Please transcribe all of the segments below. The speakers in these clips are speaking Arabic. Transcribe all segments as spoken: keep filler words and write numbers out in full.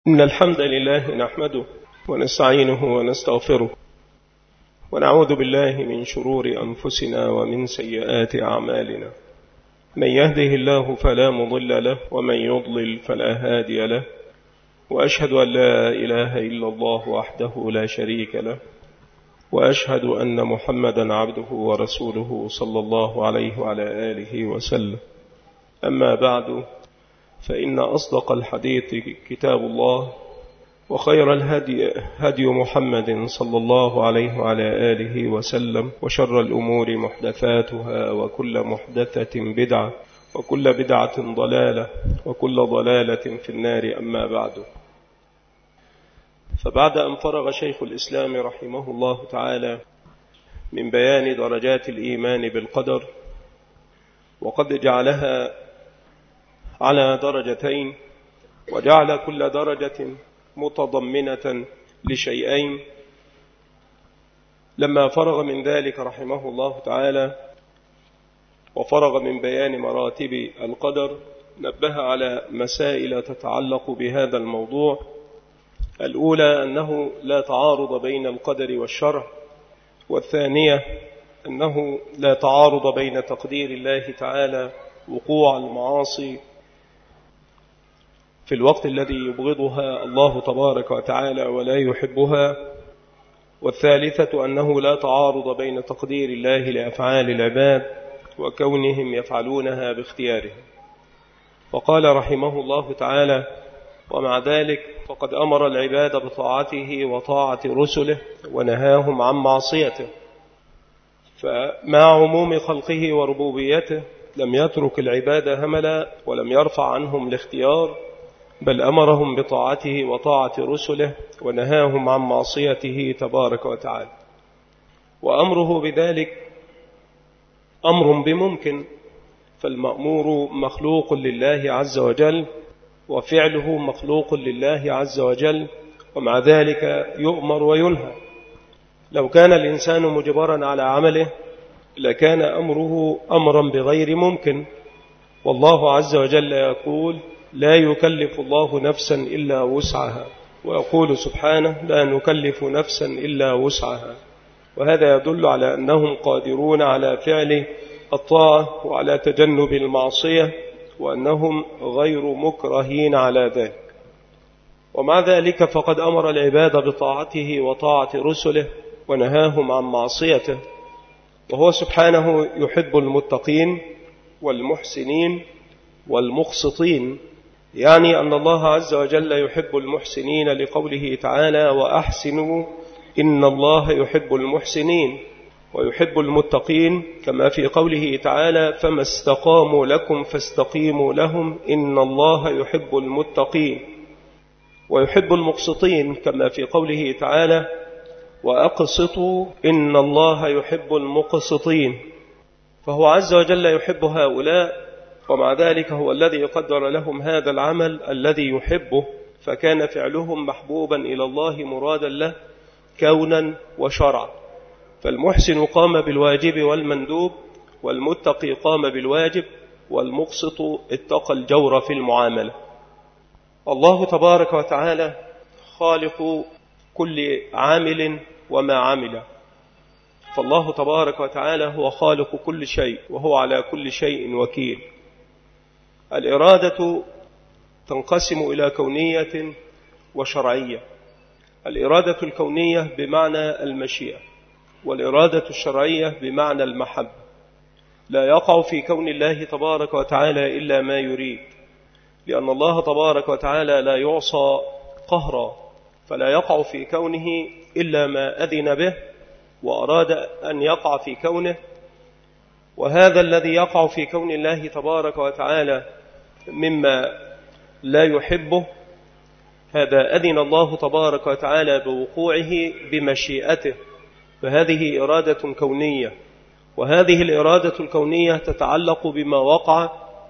إن الحمد لله نحمده ونستعينه ونستغفره ونعوذ بالله من شرور أنفسنا ومن سيئات أعمالنا. من يهده الله فلا مضل له ومن يضلل فلا هادي له، وأشهد أن لا إله إلا الله وحده لا شريك له، وأشهد أن محمدا عبده ورسوله صلى الله عليه وعلى آله وسلم. أما بعد، فإن أصدق الحديث كتاب الله، وخير الهدي هدي محمد صلى الله عليه وعلى آله وسلم، وشر الأمور محدثاتها، وكل محدثة بدعة، وكل بدعة ضلالة، وكل ضلالة في النار. أما بعد، فبعد أن فرغ شيخ الإسلام رحمه الله تعالى من بيان درجات الإيمان بالقدر، وقد جعلها على درجتين، وجعل كل درجة متضمنة لشيئين، لما فرغ من ذلك رحمه الله تعالى وفرغ من بيان مراتب القدر، نبه على مسائل تتعلق بهذا الموضوع. الأولى أنه لا تعارض بين القدر والشرع، والثانية أنه لا تعارض بين تقدير الله تعالى وقوع المعاصي في الوقت الذي يبغضها الله تبارك وتعالى ولا يحبها، والثالثة أنه لا تعارض بين تقدير الله لأفعال العباد وكونهم يفعلونها باختيارهم. وقال رحمه الله تعالى: ومع ذلك فقد أمر العباد بطاعته وطاعة رسله ونهاهم عن معصيته، فمع عموم خلقه وربوبيته لم يترك العباد هملا ولم يرفع عنهم الاختيار، بل أمرهم بطاعته وطاعة رسله ونهاهم عن معصيته تبارك وتعالى. وأمره بذلك أمر بممكن، فالمأمور مخلوق لله عز وجل، وفعله مخلوق لله عز وجل، ومع ذلك يؤمر وينهى. لو كان الإنسان مجبرا على عمله لكان أمره أمرا بغير ممكن، والله عز وجل يقول: لا يكلف الله نفسا إلا وسعها، ويقول سبحانه: لا نكلف نفسا إلا وسعها. وهذا يدل على أنهم قادرون على فعل الطاعة وعلى تجنب المعصية، وأنهم غير مكرهين على ذلك. ومع ذلك فقد أمر العباد بطاعته وطاعة رسله ونهاهم عن معصيته، وهو سبحانه يحب المتقين والمحسنين والمقسطين، يعني أن الله عز وجل يحب المحسنين لقوله تعالى: وأحسنوا إن الله يحب المحسنين، ويحب المتقين كما في قوله تعالى: فما استقاموا لكم فاستقيموا لهم إن الله يحب المتقين، ويحب المقسطين كما في قوله تعالى: وأقسطوا إن الله يحب المقسطين. فهو عز وجل يحب هؤلاء، ومع ذلك هو الذي قدر لهم هذا العمل الذي يحبه، فكان فعلهم محبوبا إلى الله مرادا له كونا وشرعا. فالمحسن قام بالواجب والمندوب، والمتقي قام بالواجب، والمقسط اتقى الجور في المعاملة. الله تبارك وتعالى خالق كل عامل وما عمل، فالله تبارك وتعالى هو خالق كل شيء، وهو على كل شيء وكيل. الإرادة تنقسم إلى كونية وشرعية. الإرادة الكونية بمعنى المشيئة، والإرادة الشرعية بمعنى المحبة. لا يقع في كون الله تبارك وتعالى إلا ما يريد، لأن الله تبارك وتعالى لا يعصى قهرا، فلا يقع في كونه إلا ما أذن به وأراد أن يقع في كونه. وهذا الذي يقع في كون الله تبارك وتعالى مما لا يحبه، هذا أذن الله تبارك وتعالى بوقوعه بمشيئته، فهذه إرادة كونية. وهذه الإرادة الكونية تتعلق بما وقع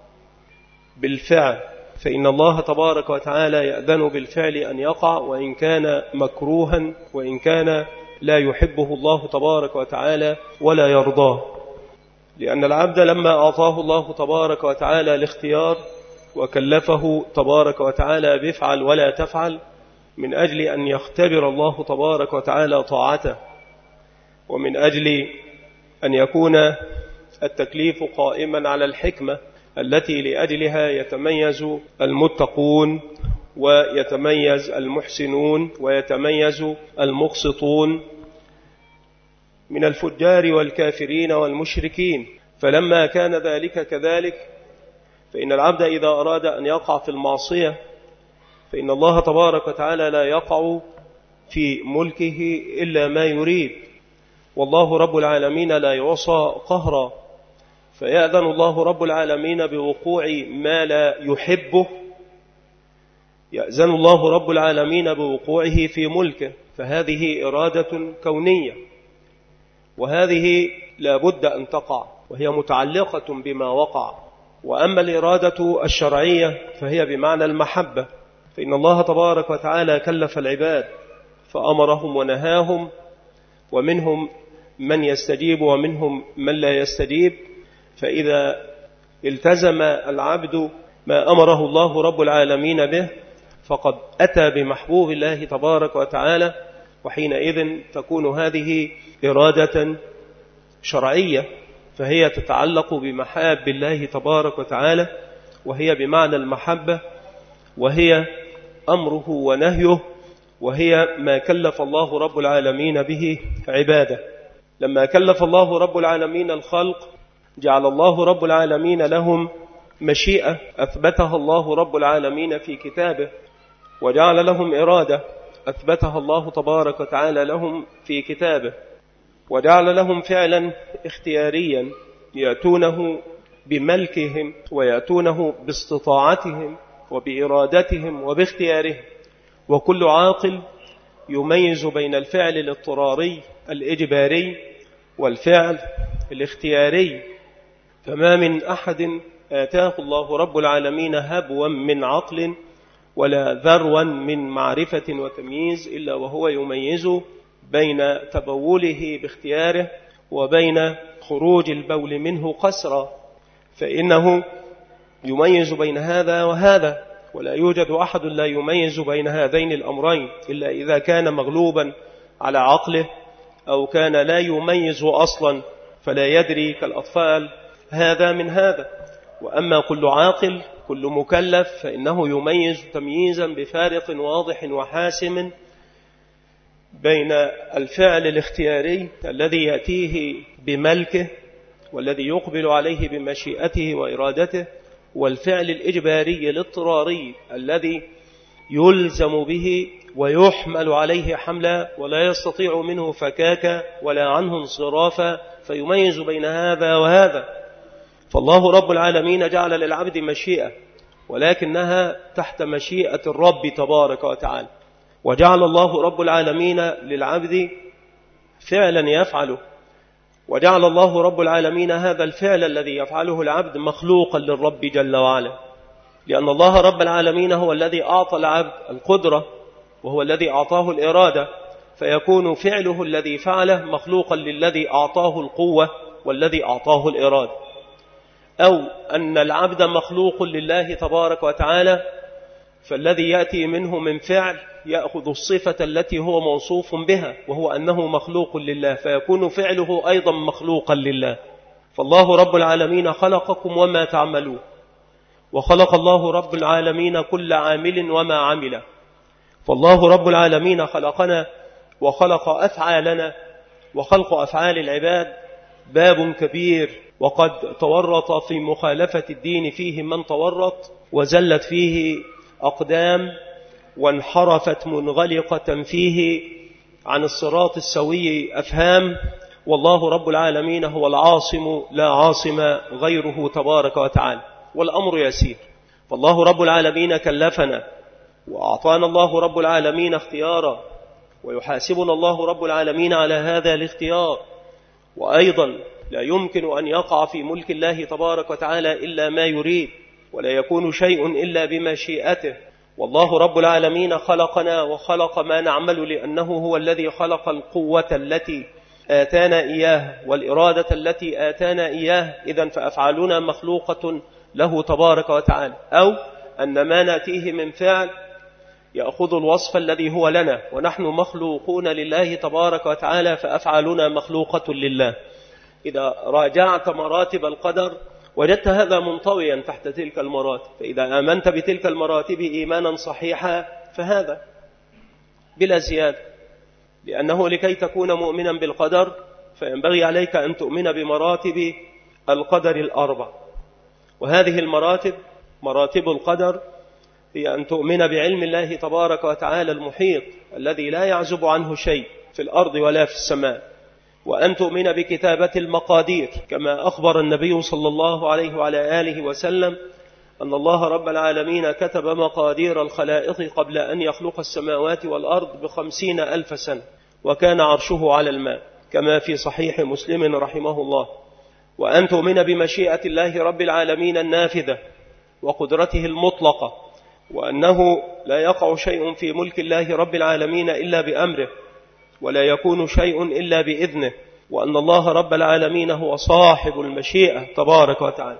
بالفعل، فإن الله تبارك وتعالى يأذن بالفعل أن يقع، وإن كان مكروها، وإن كان لا يحبه الله تبارك وتعالى ولا يرضاه. لأن العبد لما أعطاه الله تبارك وتعالى الاختيار وكلفه تبارك وتعالى بافعل ولا تفعل من أجل أن يختبر الله تبارك وتعالى طاعته، ومن أجل أن يكون التكليف قائما على الحكمة التي لأجلها يتميز المتقون ويتميز المحسنون ويتميز المقسطون من الفجار والكافرين والمشركين. فلما كان ذلك كذلك، فإن العبد إذا أراد أن يقع في المعصية فإن الله تبارك وتعالى لا يقع في ملكه إلا ما يريد، والله رب العالمين لا يعصى قهرا، فيأذن الله رب العالمين بوقوع ما لا يحبه، يأذن الله رب العالمين بوقوعه في ملكه، فهذه إرادة كونية، وهذه لا بد أن تقع، وهي متعلقة بما وقع. وأما الإرادة الشرعية فهي بمعنى المحبة، فإن الله تبارك وتعالى كلف العباد فأمرهم ونهاهم، ومنهم من يستجيب ومنهم من لا يستجيب، فإذا التزم العبد ما أمره الله رب العالمين به فقد أتى بمحبوب الله تبارك وتعالى، وحينئذ تكون هذه إرادة شرعية، فهي تتعلق بمحاب الله تبارك وتعالى، وهي بمعنى المحبة، وهي أمره ونهيه، وهي ما كلف الله رب العالمين به عباده. لما كلف الله رب العالمين الخلق جعل الله رب العالمين لهم مشيئة أثبتها الله رب العالمين في كتابه، وجعل لهم إرادة أثبتها الله تبارك وتعالى لهم في كتابه، وجعل لهم فعلا اختياريا يأتونه بملكهم ويأتونه باستطاعتهم وبإرادتهم وباختيارهم. وكل عاقل يميز بين الفعل الاضطراري الإجباري والفعل الاختياري، فما من أحد آتاه الله رب العالمين هبوا من عقل ولا ذروا من معرفة وتمييز إلا وهو يميز بين تبوله باختياره وبين خروج البول منه قسرا، فإنه يميز بين هذا وهذا، ولا يوجد أحد لا يميز بين هذين الأمرين إلا إذا كان مغلوبا على عقله أو كان لا يميز أصلا فلا يدري كالأطفال هذا من هذا. وأما كل عاقل كل مكلف فإنه يميز تمييزا بفارق واضح وحاسم بين الفعل الاختياري الذي يأتيه بملكه والذي يقبل عليه بمشيئته وإرادته، والفعل الإجباري الاضطراري الذي يلزم به ويحمل عليه حملا ولا يستطيع منه فكاكا ولا عنه انصرافا، فيميز بين هذا وهذا. فالله رب العالمين جعل للعبد مشيئة، ولكنها تحت مشيئة الرب تبارك وتعالى، وجعل الله رب العالمين للعبد فعلا يفعله، وجعل الله رب العالمين هذا الفعل الذي يفعله العبد مخلوقا للرب جل وعلا، لأن الله رب العالمين هو الذي أعطى العبد القدرة وهو الذي أعطاه الإرادة، فيكون فعله الذي فعله مخلوقا للذي أعطاه القوة والذي أعطاه الإرادة، أو أن العبد مخلوق لله تبارك وتعالى، فالذي يأتي منه من فعل يأخذ الصفة التي هو موصوف بها وهو أنه مخلوق لله، فيكون فعله أيضا مخلوقا لله. فالله رب العالمين خلقكم وما تعملون، وخلق الله رب العالمين كل عامل وما عمل، فالله رب العالمين خلقنا وخلق أفعالنا، وخلق أفعال العباد باب كبير، وقد تورط في مخالفة الدين فيه من تورط، وزلت فيه أقدام، وانحرفت منغلقة فيه عن الصراط السوي أفهام، والله رب العالمين هو العاصم لا عاصم غيره تبارك وتعالى، والأمر يسير. فالله رب العالمين كلفنا وأعطانا الله رب العالمين اختيارا، ويحاسبنا الله رب العالمين على هذا الاختيار. وأيضا لا يمكن أن يقع في ملك الله تبارك وتعالى إلا ما يريد، ولا يكون شيء إلا بمشيئته. والله رب العالمين خلقنا وخلق ما نعمل، لأنه هو الذي خلق القوة التي آتانا إياه والإرادة التي آتانا إياه. إذن فأفعالنا مخلوقة له تبارك وتعالى، أو أن ما نأتيه من فعل يأخذ الوصف الذي هو لنا، ونحن مخلوقون لله تبارك وتعالى فأفعالنا مخلوقة لله. إذا راجعت مراتب القدر وجدت هذا منطويا تحت تلك المراتب، فإذا آمنت بتلك المراتب إيمانا صحيحا فهذا بلا زيادة، لأنه لكي تكون مؤمنا بالقدر فينبغي عليك أن تؤمن بمراتب القدر الأربع. وهذه المراتب مراتب القدر هي أن تؤمن بعلم الله تبارك وتعالى المحيط الذي لا يعزب عنه شيء في الأرض ولا في السماء، وأن تؤمن بكتابة المقادير كما أخبر النبي صلى الله عليه وعلى آله وسلم أن الله رب العالمين كتب مقادير الخلائق قبل أن يخلق السماوات والأرض بخمسين ألف سنة، وكان عرشه على الماء كما في صحيح مسلم رحمه الله. وأن تؤمن بمشيئة الله رب العالمين النافذة وقدرته المطلقة، وأنه لا يقع شيء في ملك الله رب العالمين إلا بأمره، ولا يكون شيء إلا بإذنه، وأن الله رب العالمين هو صاحب المشيئة تبارك وتعالى.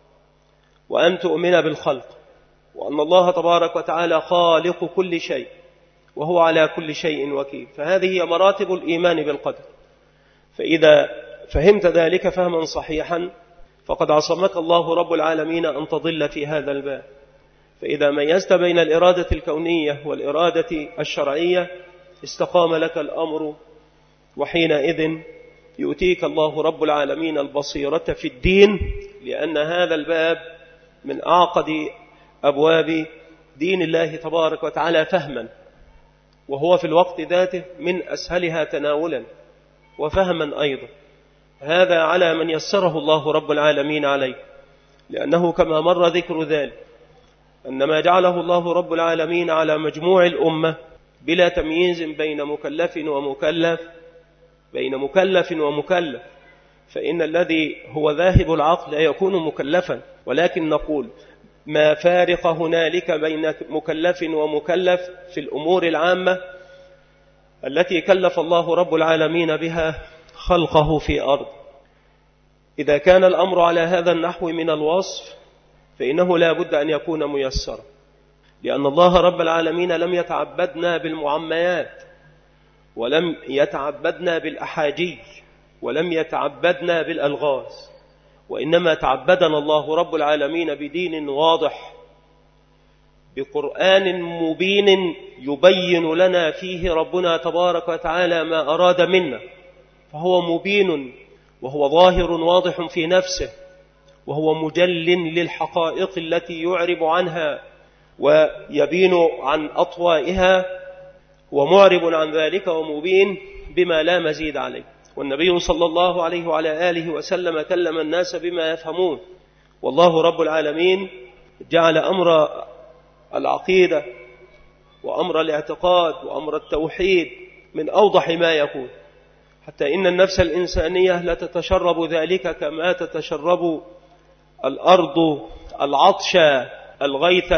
وأن تؤمن بالخلق، وأن الله تبارك وتعالى خالق كل شيء وهو على كل شيء وكيل. فهذه هي مراتب الإيمان بالقدر. فإذا فهمت ذلك فهما صحيحا فقد عصمك الله رب العالمين أن تضل في هذا الباب. فإذا ميزت بين الإرادة الكونية والإرادة الشرعية استقام لك الأمر، وحينئذ يؤتيك الله رب العالمين البصيرة في الدين، لأن هذا الباب من أعقد أبواب دين الله تبارك وتعالى فهما، وهو في الوقت ذاته من أسهلها تناولا وفهما أيضا. هذا على من يسره الله رب العالمين عليه، لأنه كما مر ذكر ذلك أن ما جعله الله رب العالمين على مجموع الأمة بلا تمييز بين مكلف ومكلف بين مكلف ومكلف، فإن الذي هو ذاهب العقل لا يكون مكلفا، ولكن نقول ما فارق هنالك بين مكلف ومكلف في الأمور العامة التي كلف الله رب العالمين بها خلقه في أرض. إذا كان الأمر على هذا النحو من الوصف فإنه لا بد أن يكون ميسرا، لأن الله رب العالمين لم يتعبدنا بالمعميات، ولم يتعبدنا بالأحاجي، ولم يتعبدنا بالألغاز، وإنما تعبدنا الله رب العالمين بدين واضح، بقرآن مبين يبين لنا فيه ربنا تبارك وتعالى ما أراد منا، فهو مبين وهو ظاهر واضح في نفسه، وهو مجل للحقائق التي يعرب عنها ويبين عن أطوائها، ومعرب عن ذلك ومبين بما لا مزيد عليه. والنبي صلى الله عليه وعلى آله وسلم كلم الناس بما يفهمون، والله رب العالمين جعل أمر العقيدة وأمر الاعتقاد وأمر التوحيد من أوضح ما يكون، حتى إن النفس الإنسانية لا تتشرب ذلك كما تتشرب الأرض العطش الغيث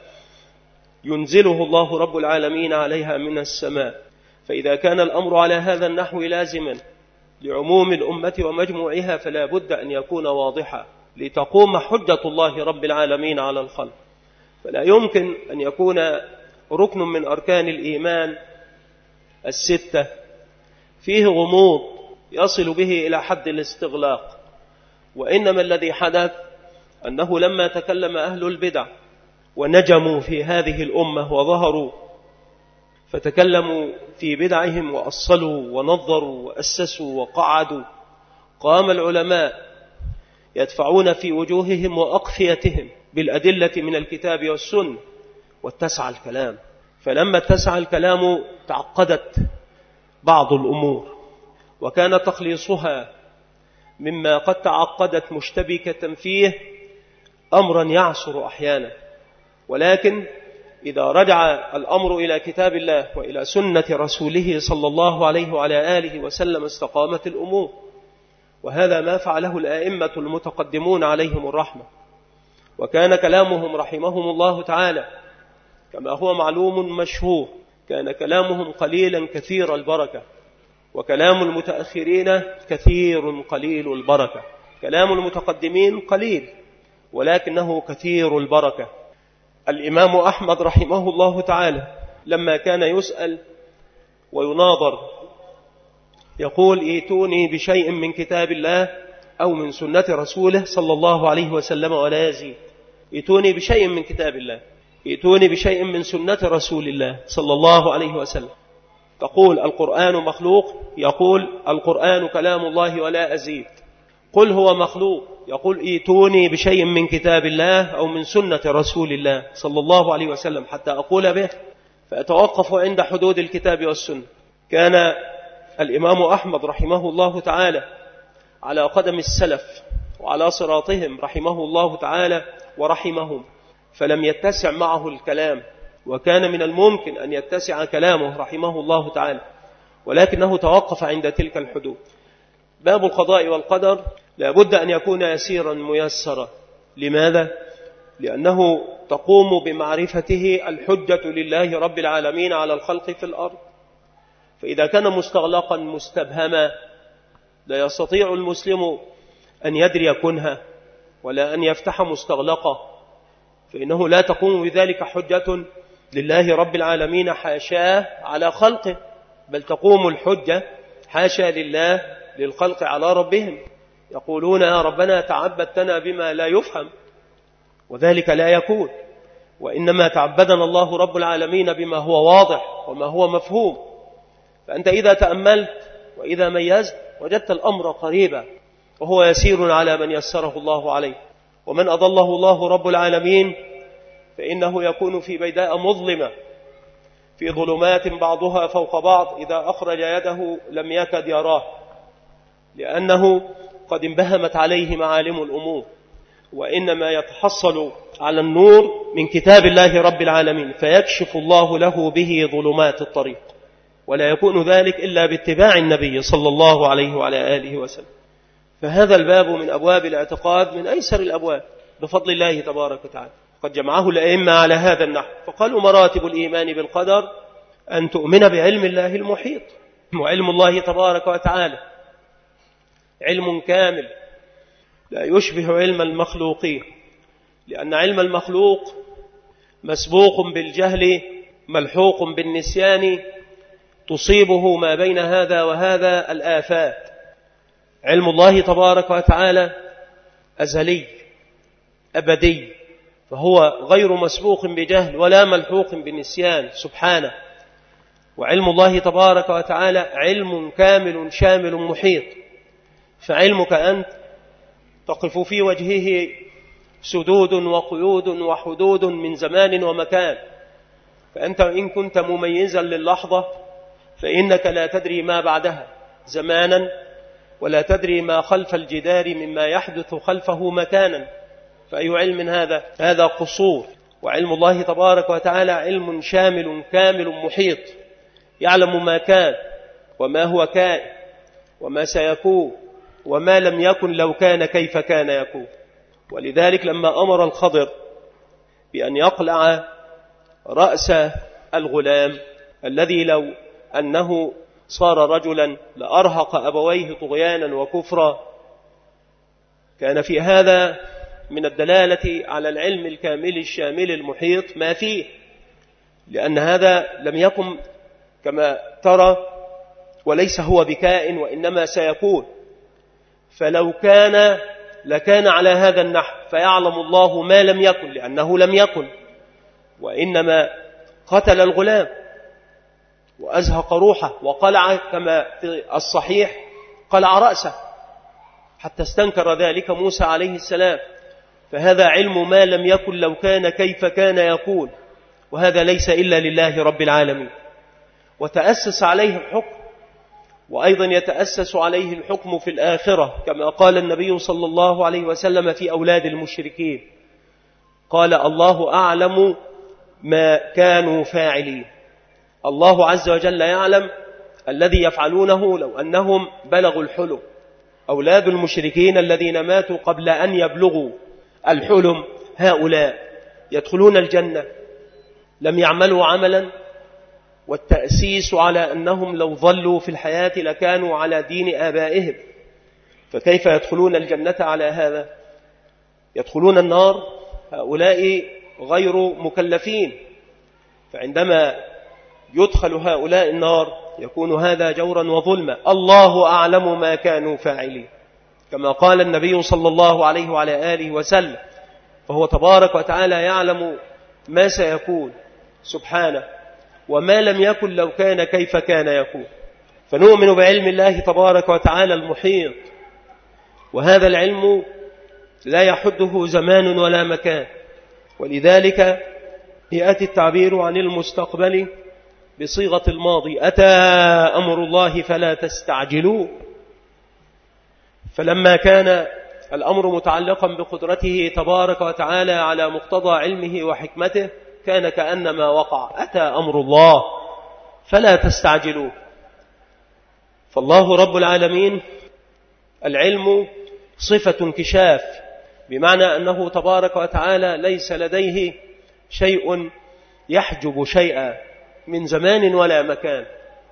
ينزله الله رب العالمين عليها من السماء. فإذا كان الأمر على هذا النحو لازما لعموم الأمة ومجموعها فلا بد أن يكون واضحا لتقوم حجة الله رب العالمين على الخلق. فلا يمكن أن يكون ركن من أركان الإيمان الستة فيه غموض يصل به إلى حد الاستغلاق، وإنما الذي حدث أنه لما تكلم أهل البدع ونجموا في هذه الأمة وظهروا فتكلموا في بدعهم وأصلوا ونظروا وأسسوا وقعدوا، قام العلماء يدفعون في وجوههم وأقفيتهم بالأدلة من الكتاب والسنة، واتسع الكلام. فلما اتسع الكلام تعقدت بعض الأمور، وكان تخليصها مما قد تعقدت مشتبكة فيه أمرا يعسر أحيانا. ولكن إذا رجع الأمر إلى كتاب الله وإلى سنة رسوله صلى الله عليه وعلى آله وسلم استقامت الأمور. وهذا ما فعله الآئمة المتقدمون عليهم الرحمة، وكان كلامهم رحمهم الله تعالى كما هو معلوم مشهور كان كلامهم قليلا كثير البركة، وكلام المتأخرين كثير قليل البركة. كلام المتقدمين قليل ولكنه كثير البركة. الإمام أحمد رحمه الله تعالى لما كان يسأل ويناظر يقول ائتوني بشيء من كتاب الله أو من سنة رسوله صلى الله عليه وسلم ولا يزيد. ائتوني بشيء من كتاب الله، ائتوني بشيء من سنة رسول الله صلى الله عليه وسلم. تقول القرآن مخلوق، يقول القرآن كلام الله ولا أزيد. قل هو مخلوق، يقول ائتوني بشيء من كتاب الله أو من سنة رسول الله صلى الله عليه وسلم حتى أقول به، فأتوقف عند حدود الكتاب والسنة. كان الإمام أحمد رحمه الله تعالى على قدم السلف وعلى صراطهم رحمه الله تعالى ورحمهم، فلم يتسع معه الكلام، وكان من الممكن أن يتسع كلامه رحمه الله تعالى، ولكنه توقف عند تلك الحدود. باب القضاء والقدر لابد أن يكون يسيرا ميسرا. لماذا؟ لأنه تقوم بمعرفته الحجة لله رب العالمين على الخلق في الأرض. فإذا كان مستغلقا مستبهما لا يستطيع المسلم أن يدري كنها ولا أن يفتح مستغلقا، فإنه لا تقوم بذلك حجة لله رب العالمين حاشاه على خلقه، بل تقوم الحجة حاشا لله للخلق على ربهم. يقولون يا ربنا تعبدتنا بما لا يفهم، وذلك لا يكون، وإنما تعبدنا الله رب العالمين بما هو واضح وما هو مفهوم. فأنت إذا تأملت وإذا ميزت وجدت الأمر قريبا، وهو يسير على من يسره الله عليه. ومن أضله الله رب العالمين فإنه يكون في بيداء مظلمة، في ظلمات بعضها فوق بعض، إذا أخرج يده لم يكد يراه، لأنه قد انبهمت عليه معالم الأمور. وإنما يتحصل على النور من كتاب الله رب العالمين، فيكشف الله له به ظلمات الطريق، ولا يكون ذلك إلا باتباع النبي صلى الله عليه وعلى آله وسلم. فهذا الباب من أبواب الاعتقاد من أيسر الأبواب بفضل الله تبارك وتعالى. قد جمعه الأئمة على هذا النحو، فقالوا مراتب الإيمان بالقدر أن تؤمن بعلم الله المحيط. وعلم الله تبارك وتعالى علم كامل لا يشبه علم المخلوقين، لأن علم المخلوق مسبوق بالجهل ملحوق بالنسيان، تصيبه ما بين هذا وهذا الآفات. علم الله تبارك وتعالى أزلي أبدي، فهو غير مسبوق بجهل ولا ملحوق بالنسيان سبحانه. وعلم الله تبارك وتعالى علم كامل شامل محيط. فعلمك أنت تقف في وجهه سدود وقيود وحدود من زمان ومكان، فأنت إن كنت مميزا للحظة فإنك لا تدري ما بعدها زمانا، ولا تدري ما خلف الجدار مما يحدث خلفه مكانا. فأي علم هذا؟ هذا قصور. وعلم الله تبارك وتعالى علم شامل كامل محيط، يعلم ما كان وما هو كائن وما سيكون وما لم يكن لو كان كيف كان يكون. ولذلك لما أمر الخضر بأن يقلع رأس الغلام الذي لو أنه صار رجلا لأرهق أبويه طغيانا وكفرا، كان في هذا من الدلالة على العلم الكامل الشامل المحيط ما فيه، لأن هذا لم يكن كما ترى، وليس هو بكائن وإنما سيكون. فلو كان لكان على هذا النحو، فيعلم الله ما لم يكن لأنه لم يكن، وإنما قتل الغلام وأزهق روحه وقلع كما في الصحيح قلع رأسه حتى استنكر ذلك موسى عليه السلام. فهذا علم ما لم يكن لو كان كيف كان يكون، وهذا ليس إلا لله رب العالمين. وتأسس عليه الحكم، وأيضا يتأسس عليه الحكم في الآخرة، كما قال النبي صلى الله عليه وسلم في أولاد المشركين، قال الله أعلم ما كانوا فاعلين. الله عز وجل يعلم الذي يفعلونه لو أنهم بلغوا الحلم. أولاد المشركين الذين ماتوا قبل أن يبلغوا الحلم هؤلاء يدخلون الجنة، لم يعملوا عملا، والتأسيس على أنهم لو ظلوا في الحياة لكانوا على دين آبائهم، فكيف يدخلون الجنة على هذا؟ يدخلون النار هؤلاء غير مكلفين، فعندما يدخل هؤلاء النار يكون هذا جورا وظلما. الله أعلم ما كانوا فاعلين، كما قال النبي صلى الله عليه وعلى آله وسلم، فهو تبارك وتعالى يعلم ما سيكون سبحانه، وما لم يكن لو كان كيف كان يكون. فنؤمن بعلم الله تبارك وتعالى المحيط، وهذا العلم لا يحده زمان ولا مكان، ولذلك يأتي التعبير عن المستقبل بصيغة الماضي: أتى أمر الله فلا تستعجلوه. فلما كان الأمر متعلقا بقدرته تبارك وتعالى على مقتضى علمه وحكمته كان كأنما وقع: أتى أمر الله فلا تستعجلوه. فالله رب العالمين العلم صفة انكشاف، بمعنى أنه تبارك وتعالى ليس لديه شيء يحجب شيئا من زمان ولا مكان،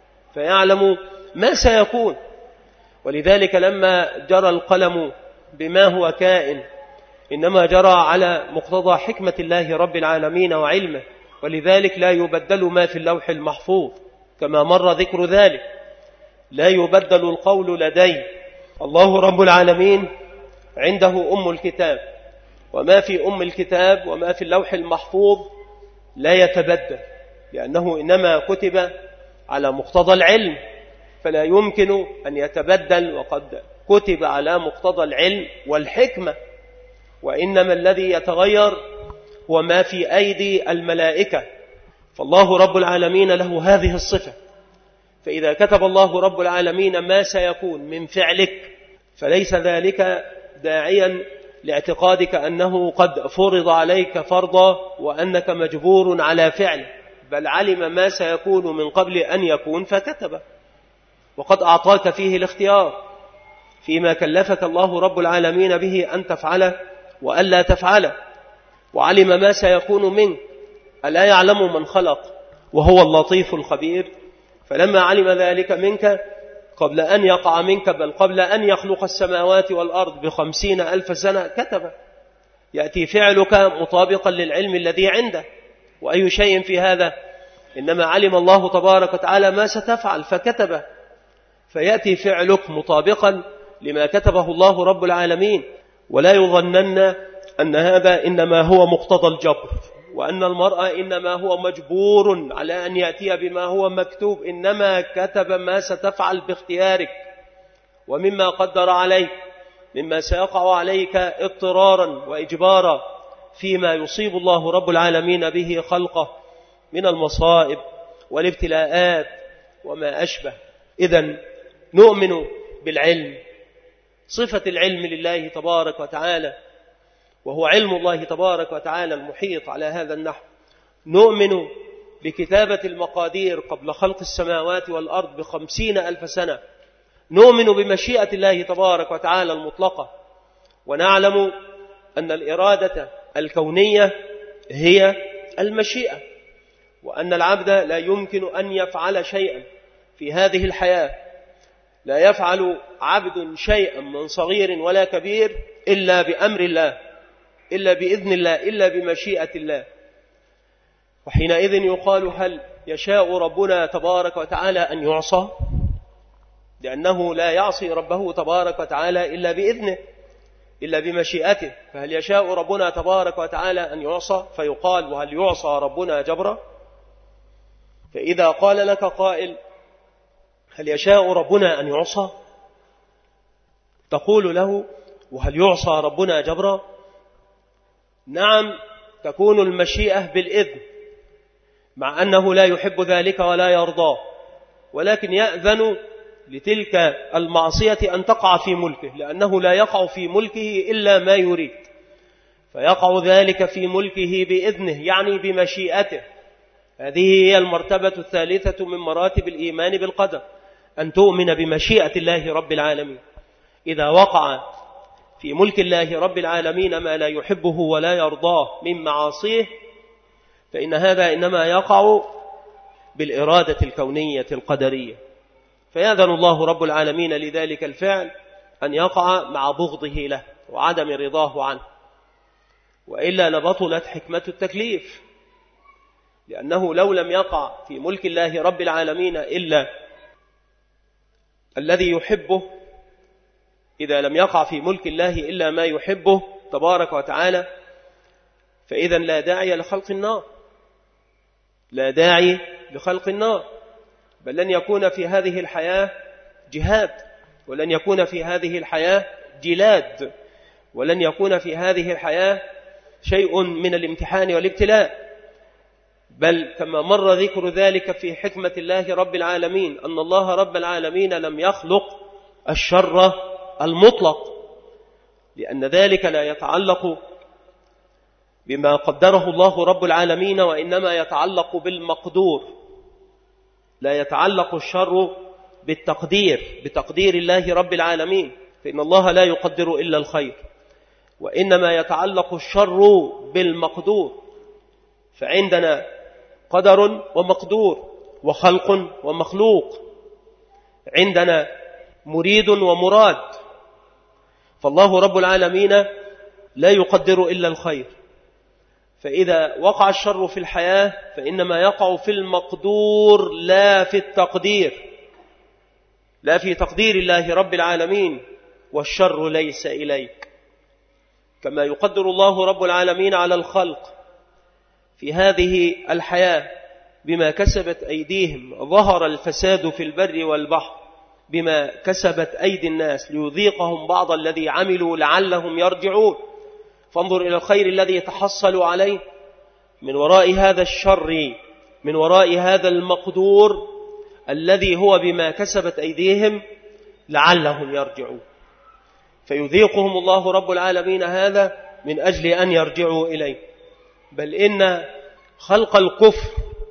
فيعلم ما سيكون. ولذلك لما جرى القلم بما هو كائن إنما جرى على مقتضى حكمة الله رب العالمين وعلمه، ولذلك لا يبدل ما في اللوح المحفوظ كما مر ذكر ذلك، لا يبدل القول لدي. الله رب العالمين عنده أم الكتاب، وما في أم الكتاب وما في اللوح المحفوظ لا يتبدل، لأنه إنما كتب على مقتضى العلم فلا يمكن أن يتبدل، وقد كتب على مقتضى العلم والحكمة. وإنما الذي يتغير هو ما في أيدي الملائكة، فالله رب العالمين له هذه الصفة. فإذا كتب الله رب العالمين ما سيكون من فعلك فليس ذلك داعيا لاعتقادك أنه قد فرض عليك فرضا وأنك مجبور على فعله، بل علم ما سيكون من قبل أن يكون فكتب، وقد أعطاك فيه الاختيار فيما كلفك الله رب العالمين به أن تفعله وألا تفعله، وعلم ما سيكون منك. ألا يعلم من خلق وهو اللطيف الخبير؟ فلما علم ذلك منك قبل أن يقع منك، بل قبل أن يخلق السماوات والأرض بخمسين ألف سنة كتب. يأتي فعلك مطابقا للعلم الذي عنده، وأي شيء في هذا؟ إنما علم الله تبارك وتعالى ما ستفعل فكتب، فيأتي فعلك مطابقا لما كتبه الله رب العالمين. ولا يظنن أن هذا إنما هو مقتضى الجبر، وأن المرء إنما هو مجبور على أن يأتي بما هو مكتوب، إنما كتب ما ستفعل باختيارك ومما قدر عليك مما سيقع عليك اضطرارا وإجبارا فيما يصيب الله رب العالمين به خلقه من المصائب والابتلاءات وما أشبه. إذن نؤمن بالعلم، صفة العلم لله تبارك وتعالى، وهو علم الله تبارك وتعالى المحيط على هذا النحو. نؤمن بكتابة المقادير قبل خلق السماوات والأرض بخمسين ألف سنة. نؤمن بمشيئة الله تبارك وتعالى المطلقة، ونعلم أن الإرادة الكونية هي المشيئة، وأن العبد لا يمكن أن يفعل شيئا في هذه الحياة، لا يفعل عبد شيئا من صغير ولا كبير إلا بأمر الله، إلا بإذن الله، إلا بمشيئة الله. وحينئذ يقال: هل يشاء ربنا تبارك وتعالى أن يعصى؟ لأنه لا يعصي ربه تبارك وتعالى إلا بإذنه، إلا بمشيئته. فهل يشاء ربنا تبارك وتعالى أن يعصى؟ فيقال: وهل يعصى ربنا جبرا؟ فإذا قال لك قائل: هل يشاء ربنا أن يعصى؟ تقول له: وهل يعصى ربنا جبرا؟ نعم، تكون المشيئة بالإذن، مع أنه لا يحب ذلك ولا يرضاه، ولكن يأذن لتلك المعصية أن تقع في ملكه، لأنه لا يقع في ملكه إلا ما يريد، فيقع ذلك في ملكه بإذنه، يعني بمشيئته. هذه هي المرتبة الثالثة من مراتب الإيمان بالقدر، أن تؤمن بمشيئة الله رب العالمين. إذا وقع في ملك الله رب العالمين ما لا يحبه ولا يرضاه من معاصيه، فإن هذا إنما يقع بالإرادة الكونية القدرية، فيأذن الله رب العالمين لذلك الفعل أن يقع مع بغضه له وعدم رضاه عنه. وإلا لبطلت حكمة التكليف، لأنه لو لم يقع في ملك الله رب العالمين إلا الذي يحبه، إذا لم يقع في ملك الله إلا ما يحبه تبارك وتعالى، فإذا لا داعي لخلق النار، لا داعي لخلق النار، بل لن يكون في هذه الحياة جهاد، ولن يكون في هذه الحياة جلاد، ولن يكون في هذه الحياة شيء من الامتحان والابتلاء، بل كما مر ذكر ذلك في حكمة الله رب العالمين أن الله رب العالمين لم يخلق الشر المطلق، لأن ذلك لا يتعلق بما قدره الله رب العالمين، وإنما يتعلق بالمقدور، لا يتعلق الشر بالتقدير، بتقدير الله رب العالمين، فإن الله لا يقدر إلا الخير، وإنما يتعلق الشر بالمقدور. فعندنا قدر ومقدور، وخلق ومخلوق، عندنا مريد ومراد، فالله رب العالمين لا يقدر إلا الخير، فإذا وقع الشر في الحياة فإنما يقع في المقدور لا في التقدير، لا في تقدير الله رب العالمين، والشر ليس إليك. كما يقدر الله رب العالمين على الخلق في هذه الحياة بما كسبت أيديهم، ظهر الفساد في البر والبحر بما كسبت أيدي الناس ليذيقهم بعض الذي عملوا لعلهم يرجعون. فانظر إلى الخير الذي يتحصل عليه من وراء هذا الشر، من وراء هذا المقدور الذي هو بما كسبت أيديهم لعلهم يرجعون، فيذيقهم الله رب العالمين هذا من أجل أن يرجعوا إليه. بل إن خلق الكفر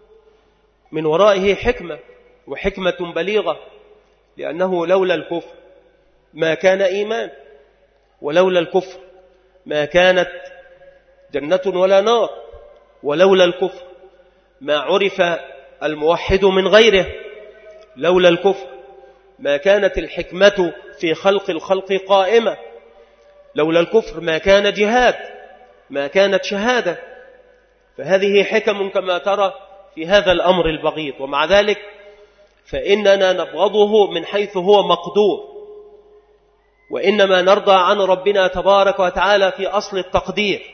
من ورائه حكمة، وحكمة بليغة، لأنه لولا الكفر ما كان إيمان، ولولا الكفر ما كانت جنة ولا نار، ولولا الكفر ما عرف الموحد من غيره، لولا الكفر ما كانت الحكمة في خلق الخلق قائمة، لولا الكفر ما كان جهاد، ما كانت شهادة. فهذه حكم كما ترى في هذا الأمر البغيض، ومع ذلك فإننا نبغضه من حيث هو مقدور، وإنما نرضى عن ربنا تبارك وتعالى في أصل التقدير.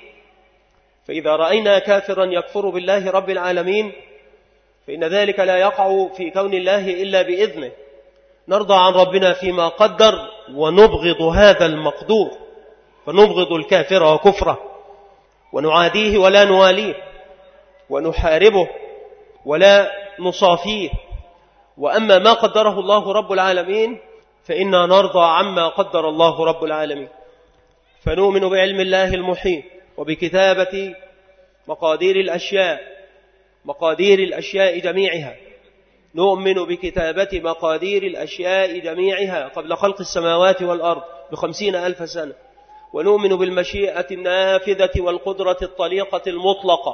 فإذا رأينا كافرا يكفر بالله رب العالمين فإن ذلك لا يقع في كون الله إلا بإذنه، نرضى عن ربنا فيما قدر ونبغض هذا المقدور، فنبغض الكافر وكفره، ونعاديه ولا نواليه، ونحاربه ولا نصافيه. وأما ما قدره الله رب العالمين فإنا نرضى عما قدر الله رب العالمين، فنؤمن بعلم الله المحيط، وبكتابة مقادير الأشياء، مقادير الأشياء جميعها، نؤمن بكتابة مقادير الأشياء جميعها قبل خلق السماوات والأرض بخمسين ألف سنة، ونؤمن بالمشيئة النافذة والقدرة الطليقة المطلقة،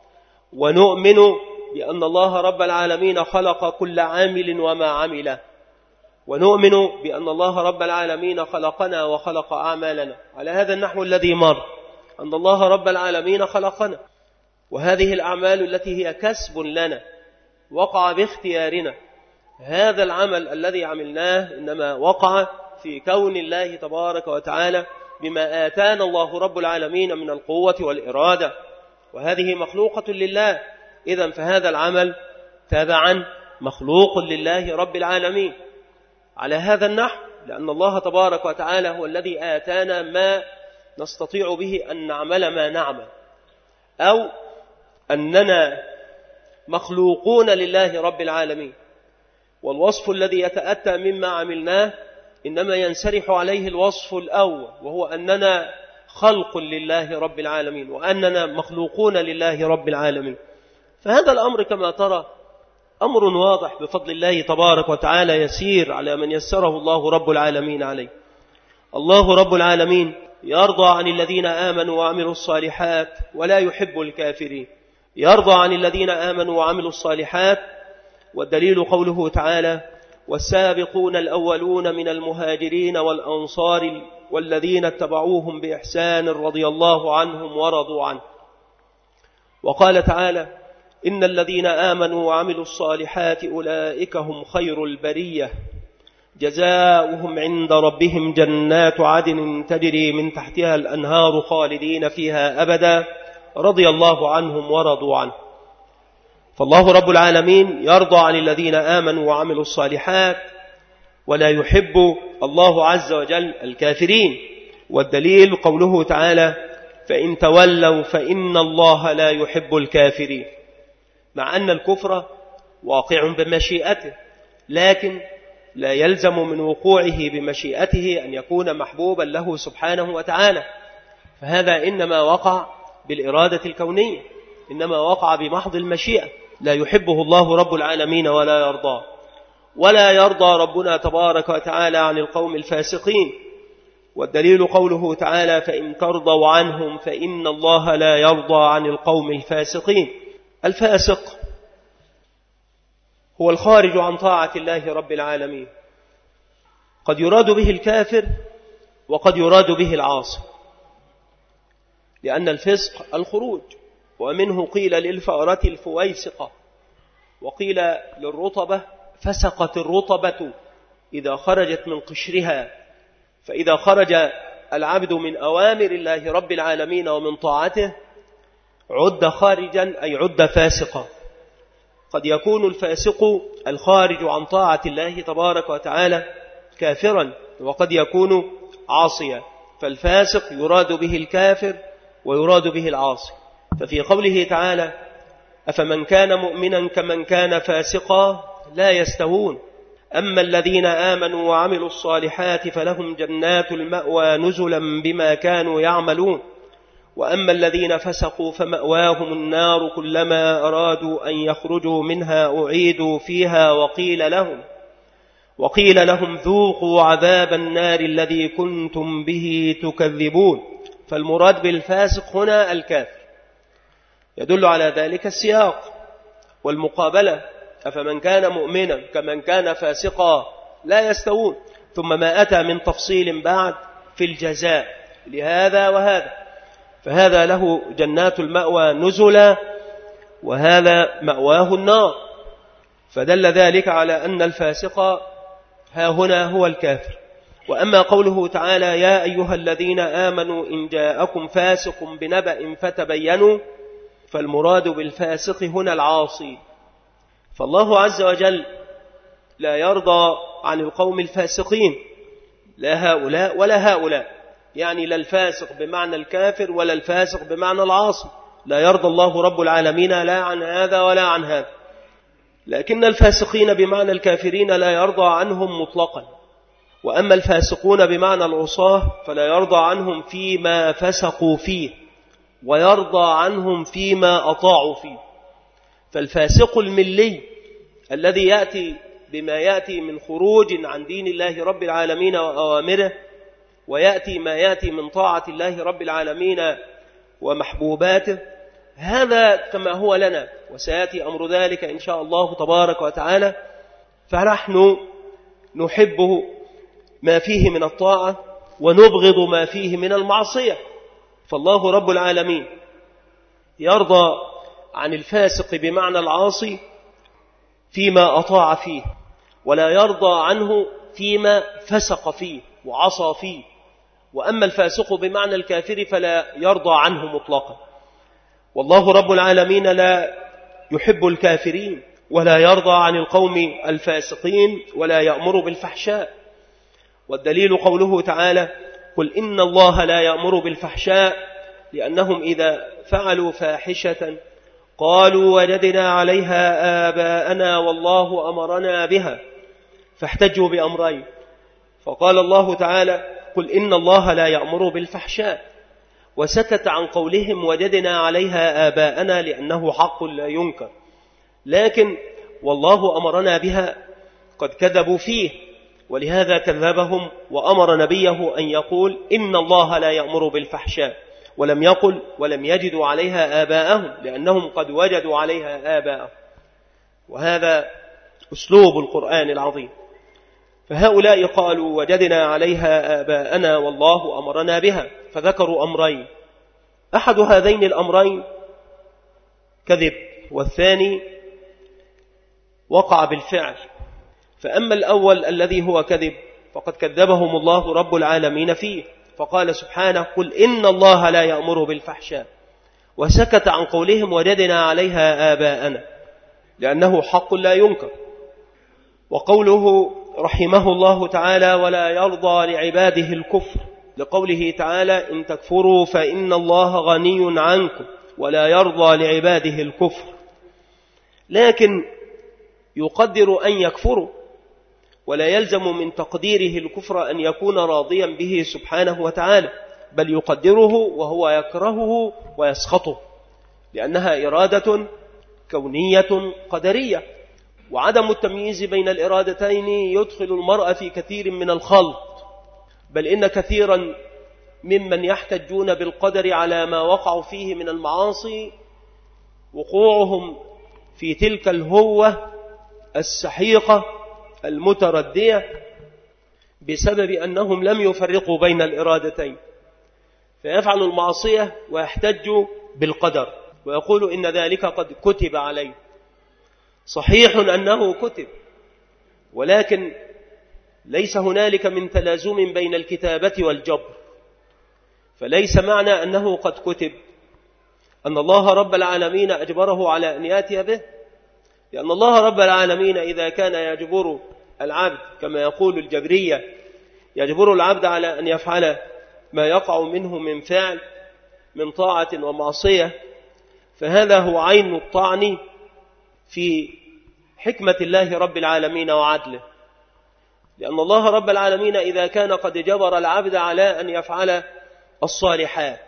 ونؤمن بأن الله رب العالمين خلق كل عامل وما عمله، ونؤمن بأن الله رب العالمين خلقنا وخلق أعمالنا على هذا النحو الذي مر، أن الله رب العالمين خلقنا، وهذه الأعمال التي هي كسب لنا وقع باختيارنا، هذا العمل الذي عملناه إنما وقع في كون الله تبارك وتعالى بما آتانا الله رب العالمين من القوة والإرادة، وهذه مخلوقة لله. إذن فهذا العمل تابعا مخلوق لله رب العالمين على هذا النحو، لأن الله تبارك وتعالى هو الذي آتانا ما نستطيع به أن نعمل ما نعمل، أو أننا مخلوقون لله رب العالمين. والوصف الذي يتأتى مما عملناه إنما ينسرح عليه الوصف الأول، وهو أننا خلق لله رب العالمين، وأننا مخلوقون لله رب العالمين. فهذا الأمر كما ترى أمر واضح بفضل الله تبارك وتعالى، يسير على من يسره الله رب العالمين عليه. الله رب العالمين يرضى عن الذين آمنوا وعملوا الصالحات ولا يحب الكافرين، يرضى عن الذين آمنوا وعملوا الصالحات، والدليل قوله تعالى: والسابقون الأولون من المهاجرين والأنصار والذين اتبعوهم بإحسان رضي الله عنهم ورضوا عنه. وقال تعالى: إن الذين آمنوا وعملوا الصالحات أولئك هم خير البرية جزاؤهم عند ربهم جنات عدن تجري من تحتها الأنهار خالدين فيها أبدا رضي الله عنهم ورضوا عنه. فالله رب العالمين يرضى عن الذين آمنوا وعملوا الصالحات، ولا يحب الله عز وجل الكافرين. والدليل قوله تعالى: فإن تولوا فإن الله لا يحب الكافرين، مع أن الكفر واقع بمشيئته، لكن لا يلزم من وقوعه بمشيئته أن يكون محبوبا له سبحانه وتعالى، فهذا إنما وقع بالإرادة الكونية، إنما وقع بمحض المشيئة، لا يحبه الله رب العالمين ولا يرضاه. ولا يرضى ربنا تبارك وتعالى عن القوم الفاسقين، والدليل قوله تعالى: فإن ترضوا عنهم فإن الله لا يرضى عن القوم الفاسقين. الفاسق هو الخارج عن طاعة الله رب العالمين، قد يراد به الكافر وقد يراد به العاصي، لأن الفسق الخروج، ومنه قيل للفأرة الفويسقة، وقيل للرطبة فسقت الرطبة إذا خرجت من قشرها. فإذا خرج العبد من أوامر الله رب العالمين ومن طاعته عد خارجا، أي عد فاسقا. قد يكون الفاسق الخارج عن طاعة الله تبارك وتعالى كافرا، وقد يكون عاصيا، فالفاسق يراد به الكافر ويراد به العاصي. ففي قوله تعالى: أفمن كان مؤمنا كمن كان فاسقا لا يستوون، أما الذين آمنوا وعملوا الصالحات فلهم جنات المأوى نزلا بما كانوا يعملون، وأما الذين فسقوا فمأواهم النار كلما أرادوا أن يخرجوا منها أعيدوا فيها وقيل لهم وقيل لهم ذوقوا عذاب النار الذي كنتم به تكذبون. فالمراد بالفاسق هنا الكافر، يدل على ذلك السياق والمقابلة: أفمن كان مؤمنا كمن كان فاسقا لا يستوون، ثم ما أتى من تفصيل بعد في الجزاء لهذا وهذا، فهذا له جنات المأوى نزلا وهذا مأواه النار، فدل ذلك على أن الفاسق ها هنا هو الكافر. وأما قوله تعالى: يا أيها الذين آمنوا إن جاءكم فاسق بنبأ فتبينوا، فالمراد بالفاسق هنا العاصي. فالله عز وجل لا يرضى عن القوم الفاسقين، لا هؤلاء ولا هؤلاء، يعني لا الفاسق بمعنى الكافر ولا الفاسق بمعنى العاصي، لا يرضى الله رب العالمين لا عن هذا ولا عن هذا. لكن الفاسقين بمعنى الكافرين لا يرضى عنهم مطلقا، وأما الفاسقون بمعنى العصاة فلا يرضى عنهم فيما فسقوا فيه، ويرضى عنهم فيما أطاعوا فيه. فالفاسق الملي الذي يأتي بما يأتي من خروج عن دين الله رب العالمين وأوامره، ويأتي ما يأتي من طاعة الله رب العالمين ومحبوباته، هذا كما هو لنا، وسيأتي أمر ذلك إن شاء الله تبارك وتعالى. فنحن نحبه ما فيه من الطاعة ونبغض ما فيه من المعصية. فالله رب العالمين يرضى عن الفاسق بمعنى العاصي فيما أطاع فيه، ولا يرضى عنه فيما فسق فيه وعصى فيه. وأما الفاسق بمعنى الكافر فلا يرضى عنه مطلقا. والله رب العالمين لا يحب الكافرين ولا يرضى عن القوم الفاسقين ولا يأمر بالفحشاء. والدليل قوله تعالى: قل إن الله لا يأمر بالفحشاء، لأنهم إذا فعلوا فاحشة قالوا وجدنا عليها آباءنا والله أمرنا بها، فاحتجوا بأمرين. فقال الله تعالى: قل إن الله لا يأمر بالفحشاء، وسكت عن قولهم وجدنا عليها آباءنا لأنه حق لا ينكر. لكن والله أمرنا بها قد كذبوا فيه، ولهذا كذبهم وأمر نبيه أن يقول إن الله لا يأمر بالفحشاء، ولم يقل ولم يجدوا عليها آباءهم، لأنهم قد وجدوا عليها آباءهم. وهذا أسلوب القرآن العظيم. فهؤلاء قالوا وجدنا عليها آباءنا والله أمرنا بها، فذكروا أمرين: أحد هذين الأمرين كذب، والثاني وقع بالفعل. فأما الأول الذي هو كذب فقد كذبهم الله رب العالمين فيه، فقال سبحانه: قل إن الله لا يأمر بالفحشاء، وسكت عن قولهم وجدنا عليها آباءنا، لأنه حق لا ينكر. وقوله رحمه الله تعالى: ولا يرضى لعباده الكفر، لقوله تعالى: إن تكفروا فإن الله غني عنكم ولا يرضى لعباده الكفر، لكن يقدر أن يكفروا، ولا يلزم من تقديره الكفر أن يكون راضيا به سبحانه وتعالى، بل يقدره وهو يكرهه ويسخطه، لأنها إرادة كونية قدرية. وعدم التمييز بين الإرادتين يدخل المرء في كثير من الخلط، بل إن كثيرا ممن يحتجون بالقدر على ما وقعوا فيه من المعاصي وقوعهم في تلك الهوة السحيقة المتردية بسبب أنهم لم يفرقوا بين الإرادتين، فيفعل المعصية ويحتج بالقدر ويقول إن ذلك قد كتب عليه. صحيح أنه كتب، ولكن ليس هنالك من تلازم بين الكتابة والجبر، فليس معنى أنه قد كتب أن الله رب العالمين أجبره على أن يأتي به، لأن الله رب العالمين إذا كان يجبر العبد كما يقول الجبرية، يجبر العبد على أن يفعل ما يقع منه من فعل من طاعة ومعصية، فهذا هو عين الطعن في حكمة الله رب العالمين وعدله، لأن الله رب العالمين إذا كان قد جبر العبد على أن يفعل الصالحات،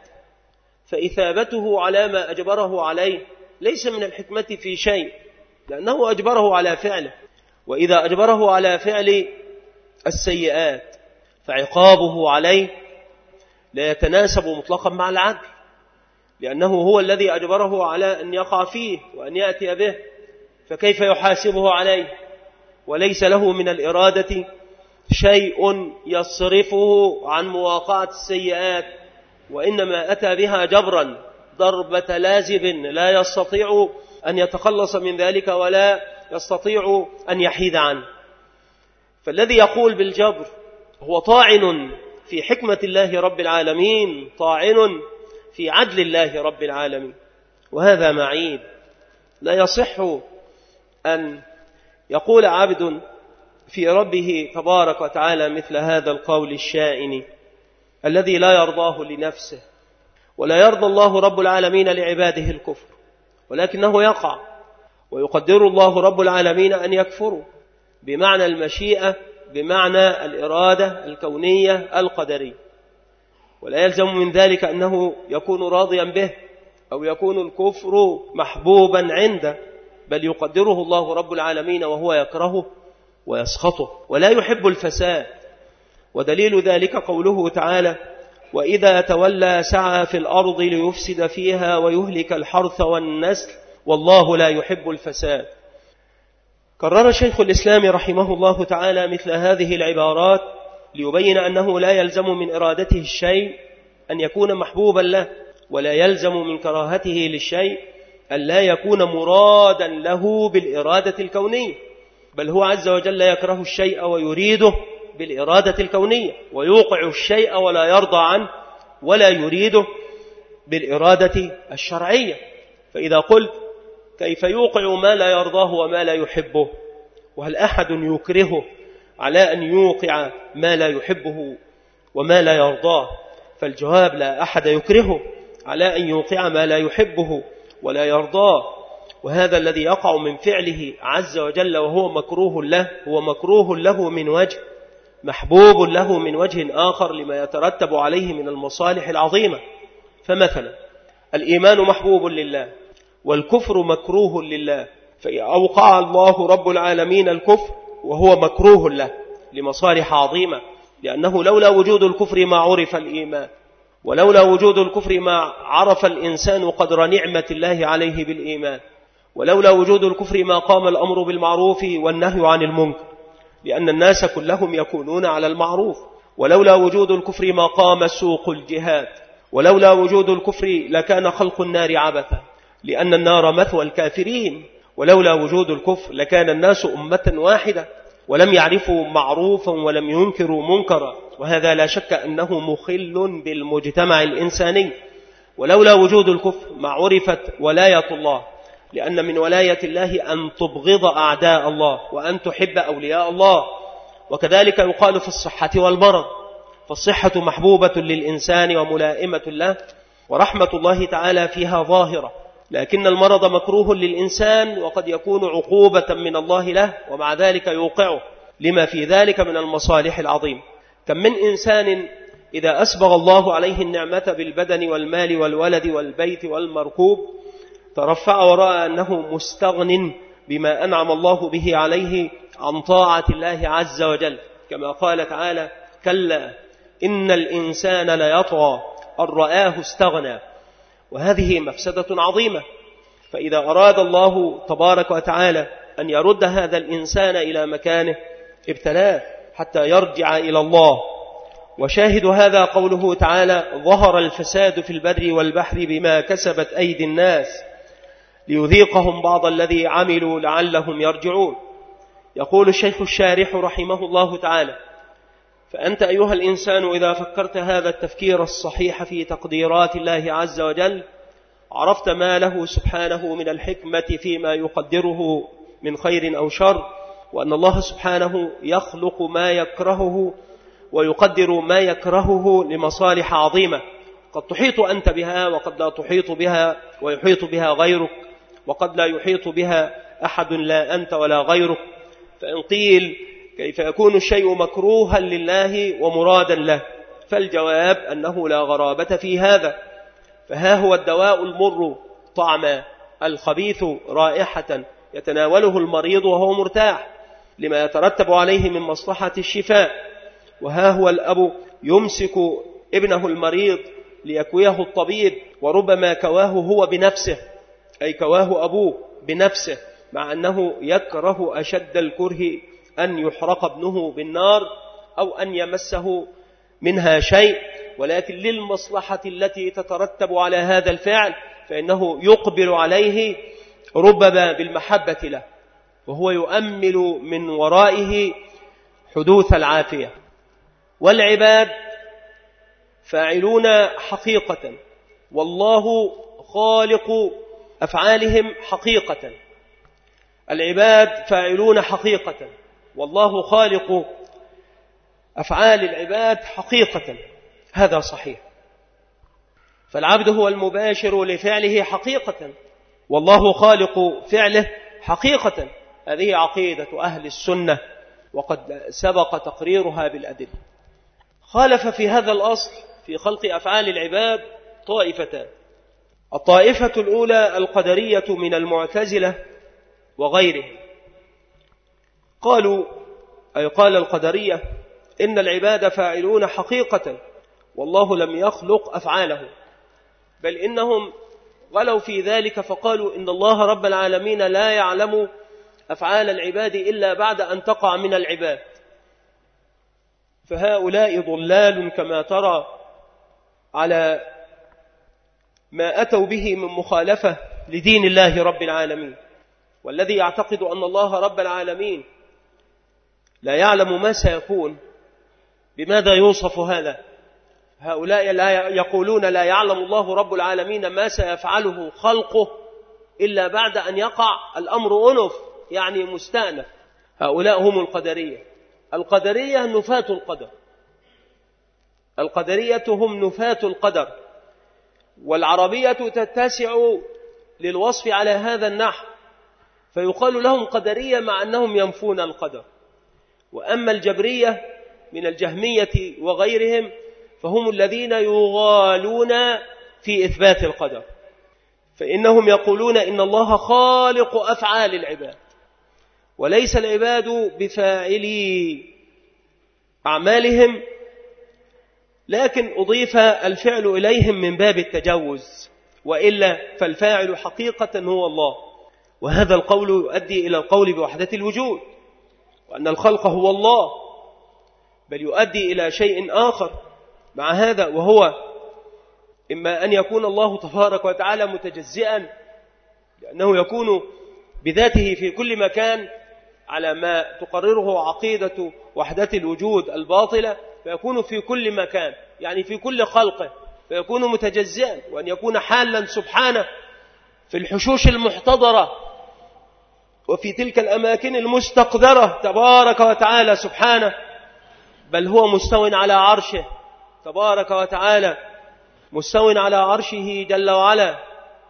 فإثابته على ما أجبره عليه ليس من الحكمة في شيء، لأنه أجبره على فعله. وإذا أجبره على فعل السيئات فعقابه عليه لا يتناسب مطلقا مع العدل، لأنه هو الذي أجبره على أن يقع فيه وأن يأتي به، فكيف يحاسبه عليه؟ وليس له من الإرادة شيء يصرفه عن مواقعة السيئات، وإنما أتى بها جبرا ضربة لازب لا يستطيع أن يتخلص من ذلك ولا يستطيع أن يحيد عنه. فالذي يقول بالجبر هو طاعن في حكمة الله رب العالمين، طاعن في عدل الله رب العالمين، وهذا معيب. لا يصح أن يقول عبد في ربه تبارك وتعالى مثل هذا القول الشائن الذي لا يرضاه لنفسه، ولا يرضى الله رب العالمين لعباده الكفر، ولكنه يقع ويقدر الله رب العالمين أن يكفروا بمعنى المشيئة، بمعنى الإرادة الكونية القدرية، ولا يلزم من ذلك أنه يكون راضيا به أو يكون الكفر محبوبا عنده، بل يقدره الله رب العالمين وهو يكرهه ويسخطه ولا يحب الفساد. ودليل ذلك قوله تعالى: وإذا تولى سعى في الأرض ليفسد فيها ويهلك الحرث والنسل والله لا يحب الفساد. كرر شيخ الإسلام رحمه الله تعالى مثل هذه العبارات ليبين أنه لا يلزم من إرادته الشيء أن يكون محبوبا له، ولا يلزم من كراهته للشيء أن لا يكون مرادا له بالإرادة الكونية، بل هو عز وجل يكره الشيء ويريده بالإرادة الكونية، ويوقع الشيء ولا يرضى عنه ولا يريده بالإرادة الشرعية. فإذا قلت كيف يوقع ما لا يرضاه وما لا يحبه، وهل أحد يكرهه على أن يوقع ما لا يحبه وما لا يرضاه؟ فالجواب: لا أحد يكرهه على أن يوقع ما لا يحبه ولا يرضاه، وهذا الذي يقع من فعله عز وجل وهو مكروه له هو مكروه له من وجه، محبوب له من وجه آخر لما يترتب عليه من المصالح العظيمة. فمثلا الإيمان محبوب لله والكفر مكروه لله، فأوقع الله رب العالمين الكفر وهو مكروه له لمصالح عظيمة، لأنه لولا وجود الكفر ما عرف الإيمان، ولولا وجود الكفر ما عرف الإنسان قدر نعمة الله عليه بالإيمان، ولولا وجود الكفر ما قام الأمر بالمعروف والنهي عن المنكر، لأن الناس كلهم يكونون على المعروف. ولولا وجود الكفر ما قام سوق الجهاد، ولولا وجود الكفر لكان خلق النار عبثا، لأن النار مثوى الكافرين. ولولا وجود الكفر لكان الناس أمة واحدة ولم يعرفوا معروفا ولم ينكروا منكرا، وهذا لا شك أنه مخل بالمجتمع الإنساني. ولولا وجود الكفر ما عرفت ولاية الله، لأن من ولاية الله أن تبغض أعداء الله وأن تحب أولياء الله. وكذلك يقال في الصحة والمرض، فالصحة محبوبة للإنسان وملائمة له، ورحمة الله تعالى فيها ظاهرة، لكن المرض مكروه للإنسان وقد يكون عقوبة من الله له، ومع ذلك يوقعه لما في ذلك من المصالح العظيم. كم من إنسان إذا أسبغ الله عليه النعمة بالبدن والمال والولد والبيت والمركوب ترفع ورأى أنه مستغن بما أنعم الله به عليه عن طاعة الله عز وجل، كما قال تعالى: كلا إن الإنسان ليطغى أن رآه استغنى. وهذه مفسدة عظيمة. فإذا أراد الله تبارك وتعالى أن يرد هذا الإنسان إلى مكانه ابتلاه حتى يرجع إلى الله. وشاهد هذا قوله تعالى: ظهر الفساد في البر والبحر بما كسبت أيدي الناس ليذيقهم بعض الذي عملوا لعلهم يرجعون. يقول الشيخ الشارح رحمه الله تعالى: فأنت أيها الإنسان إذا فكرت هذا التفكير الصحيح في تقديرات الله عز وجل عرفت ما له سبحانه من الحكمة فيما يقدره من خير أو شر، وأن الله سبحانه يخلق ما يكرهه ويقدر ما يكرهه لمصالح عظيمة قد تحيط أنت بها وقد لا تحيط بها، ويحيط بها غيرك، وقد لا يحيط بها أحد لا أنت ولا غيرك. فإن قيل كيف يكون الشيء مكروها لله ومرادا له، فالجواب أنه لا غرابة في هذا. فها هو الدواء المر طعما، الخبيث رائحة، يتناوله المريض وهو مرتاح لما يترتب عليه من مصلحة الشفاء. وها هو الأب يمسك ابنه المريض ليكويه الطبيب، وربما كواه هو بنفسه، أي كواه أبوه بنفسه، مع أنه يكره أشد الكره أن يحرق ابنه بالنار أو أن يمسه منها شيء، ولكن للمصلحة التي تترتب على هذا الفعل فإنه يقبل عليه ربما بالمحبة له، وهو يؤمل من ورائه حدوث العافية. والعباد فاعلون حقيقة، والله خالق أفعالهم حقيقة. العباد فاعلون حقيقة، والله خالق أفعال العباد حقيقة، هذا صحيح. فالعبد هو المباشر لفعله حقيقة، والله خالق فعله حقيقة. هذه عقيدة أهل السنة، وقد سبق تقريرها بالأدلة. خالف في هذا الأصل في خلق أفعال العباد طائفتان. الطائفة الأولى القدرية من المعتزلة وغيرهم، قالوا أي قال القدرية إن العباد فاعلون حقيقة والله لم يخلق أفعاله، بل إنهم غلوا في ذلك فقالوا إن الله رب العالمين لا يعلم أفعال العباد إلا بعد أن تقع من العباد. فهؤلاء ضلال كما ترى على ما أتوا به من مخالفة لدين الله رب العالمين. والذي يعتقد أن الله رب العالمين لا يعلم ما سيكون، بماذا يوصف هذا؟ هؤلاء لا يقولون لا يعلم الله رب العالمين ما سيفعله خلقه إلا بعد أن يقع الأمر أنف، يعني مستأنف. هؤلاء هم القدرية. القدرية نفاة القدر، القدرية هم نفاة القدر، والعربية تتسع للوصف على هذا النحو، فيقال لهم قدرية مع أنهم ينفون القدر. وأما الجبرية من الجهمية وغيرهم فهم الذين يغالون في إثبات القدر، فإنهم يقولون إن الله خالق أفعال العباد وليس العباد بفاعلي أعمالهم، لكن أضيف الفعل إليهم من باب التجوز، وإلا فالفاعل حقيقة هو الله. وهذا القول يؤدي إلى القول بوحدة الوجود، وأن الخلق هو الله، بل يؤدي إلى شيء آخر مع هذا، وهو إما أن يكون الله تبارك وتعالى متجزئا، لأنه يكون بذاته في كل مكان على ما تقرره عقيدة وحدة الوجود الباطلة، فيكون في كل مكان يعني في كل خلقه، فيكون متجزئا، وأن يكون حالا سبحانه في الحشوش المحتضرة وفي تلك الأماكن المستقدرة تبارك وتعالى سبحانه، بل هو مستو على عرشه تبارك وتعالى، مستو على عرشه جل وعلا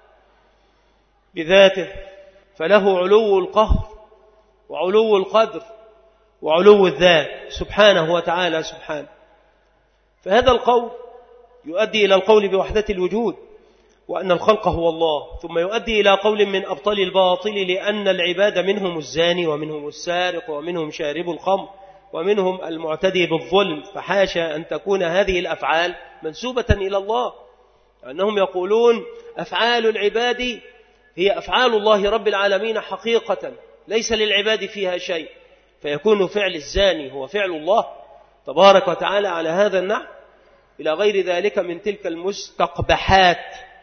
بذاته، فله علو القهر وعلو القدر وعلو الذات سبحانه وتعالى سبحانه. فهذا القول يؤدي إلى القول بوحدة الوجود وأن الخلق هو الله، ثم يؤدي إلى قول من أبطال الباطل لأن العباد منهم الزاني ومنهم السارق ومنهم شارب الخمر ومنهم المعتدي بالظلم، فحاشا أن تكون هذه الأفعال منسوبة إلى الله، أنهم يقولون أفعال العباد هي أفعال الله رب العالمين حقيقة، ليس للعباد فيها شيء، فيكون فعل الزاني هو فعل الله تبارك وتعالى على هذا النحو، إلى غير ذلك من تلك المستقبحات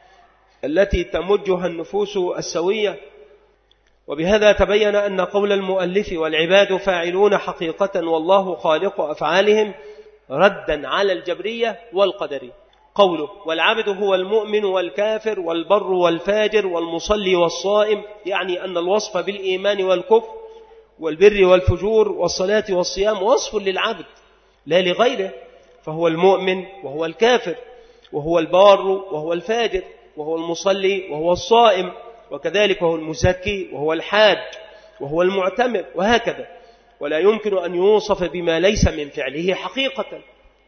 التي تمجها النفوس السوية. وبهذا تبين أن قول المؤلف والعباد فاعلون حقيقة والله خالق أفعالهم ردا على الجبرية والقدرية. قوله والعبد هو المؤمن والكافر والبر والفاجر والمصلي والصائم، يعني أن الوصف بالإيمان والكفر والبر والفجور والصلاة والصيام وصف للعبد لا لغيره، فهو المؤمن وهو الكافر وهو البار وهو الفاجر وهو المصلي وهو الصائم، وكذلك هو المزكي وهو الحاج وهو المعتمر، وهكذا. ولا يمكن أن يوصف بما ليس من فعله حقيقة،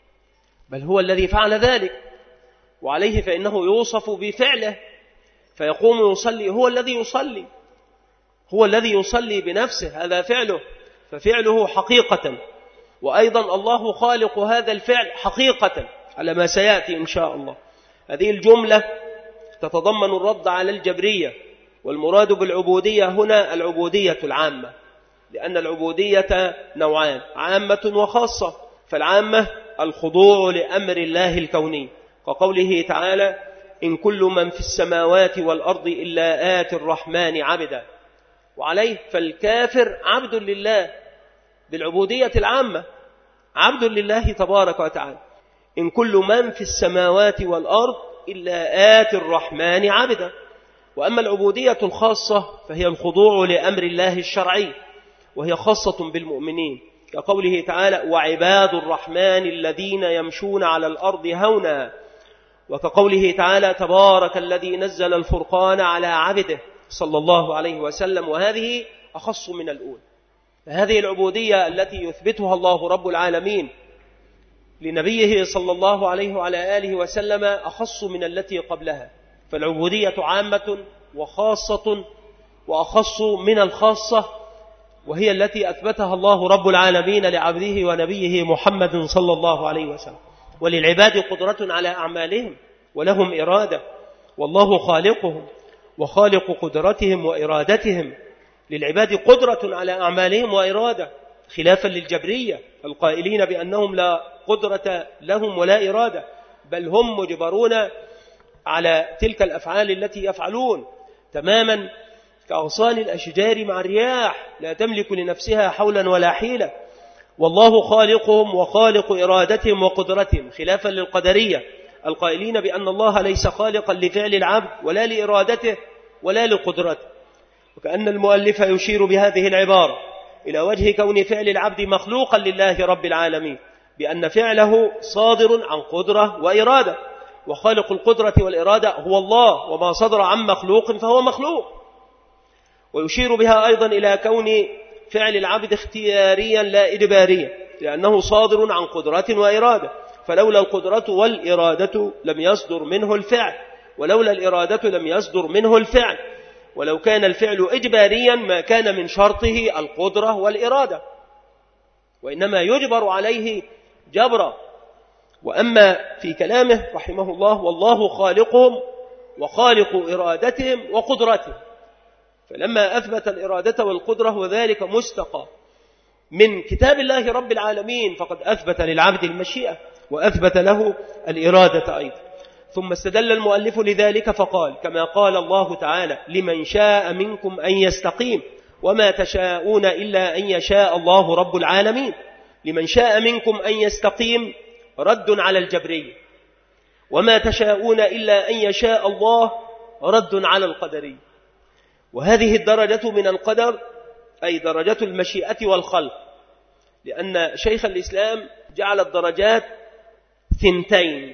بل هو الذي فعل ذلك، وعليه فإنه يوصف بفعله، فيقوم يصلي، هو الذي يصلي هو الذي يصلي بنفسه، هذا فعله، ففعله حقيقة، وأيضا الله خالق هذا الفعل حقيقة على ما سيأتي إن شاء الله. هذه الجملة تتضمن الرد على الجبرية، والمراد بالعبودية هنا العبودية العامة، لأن العبودية نوعان، عامة وخاصة. فالعامة الخضوع لأمر الله الكوني، كقوله تعالى إن كل من في السماوات والأرض إلا آتي الرحمن عبدا، وعليه فالكافر عبد لله بالعبودية العامة، عبد لله تبارك وتعالى. إن كل من في السماوات والأرض إلا آتي الرحمن عبدا. وأما العبودية الخاصة فهي الخضوع لأمر الله الشرعي، وهي خاصة بالمؤمنين، كقوله تعالى وعباد الرحمن الذين يمشون على الأرض هونا، وكقوله تعالى تبارك الذي نزل الفرقان على عبده صلى الله عليه وسلم، وهذه أخص من الأولى. فهذه العبودية التي يثبتها الله رب العالمين لنبيه صلى الله عليه وعلى آله وسلم أخص من التي قبلها، فالعبودية عامة وخاصة وأخص من الخاصة، وهي التي أثبتها الله رب العالمين لعبده ونبيه محمد صلى الله عليه وسلم. وللعباد قدرة على أعمالهم ولهم إرادة، والله خالقهم وخالق قدرتهم وإرادتهم. للعباد قدرة على أعمالهم وإرادة، خلافا للجبرية القائلين بأنهم لا قدرة لهم ولا إرادة، بل هم مجبرون على تلك الأفعال التي يفعلون، تماما كأغصان الأشجار مع الرياح لا تملك لنفسها حولا ولا حيلة. والله خالقهم وخالق إرادتهم وقدرتهم، خلافا للقدرية القائلين بأن الله ليس خالقا لفعل العبد ولا لإرادته ولا لقدرته. وكأن المؤلف يشير بهذه العبارة إلى وجه كون فعل العبد مخلوقا لله رب العالمين، بأن فعله صادر عن قدرة وإرادة، وخالق القدرة والإرادة هو الله، وما صدر عن مخلوق فهو مخلوق. ويشير بها أيضا إلى كون فعل العبد اختياريا لا إجباريا، لأنه صادر عن قدرة وإرادة، فلولا القدرة والإرادة لم يصدر منه الفعل، ولولا الإرادة لم يصدر منه الفعل، ولو كان الفعل إجباريا ما كان من شرطه القدرة والإرادة، وإنما يجبر عليه جبرا. وأما في كلامه رحمه الله والله خالقهم وخالق إرادتهم وقدرتهم، فلما أثبت الإرادة والقدرة وذلك مستقى من كتاب الله رب العالمين، فقد أثبت للعبد المشيئة وأثبت له الإرادة أيضا. ثم استدل المؤلف لذلك فقال كما قال الله تعالى لمن شاء منكم أن يستقيم وما تشاءون إلا أن يشاء الله رب العالمين. لمن شاء منكم أن يستقيم رد على الجبرية، وما تشاءون إلا أن يشاء الله رد على القدرية. وهذه الدرجة من القدر أي درجة المشيئة والخلق، لأن شيخ الإسلام جعل الدرجات ثنتين،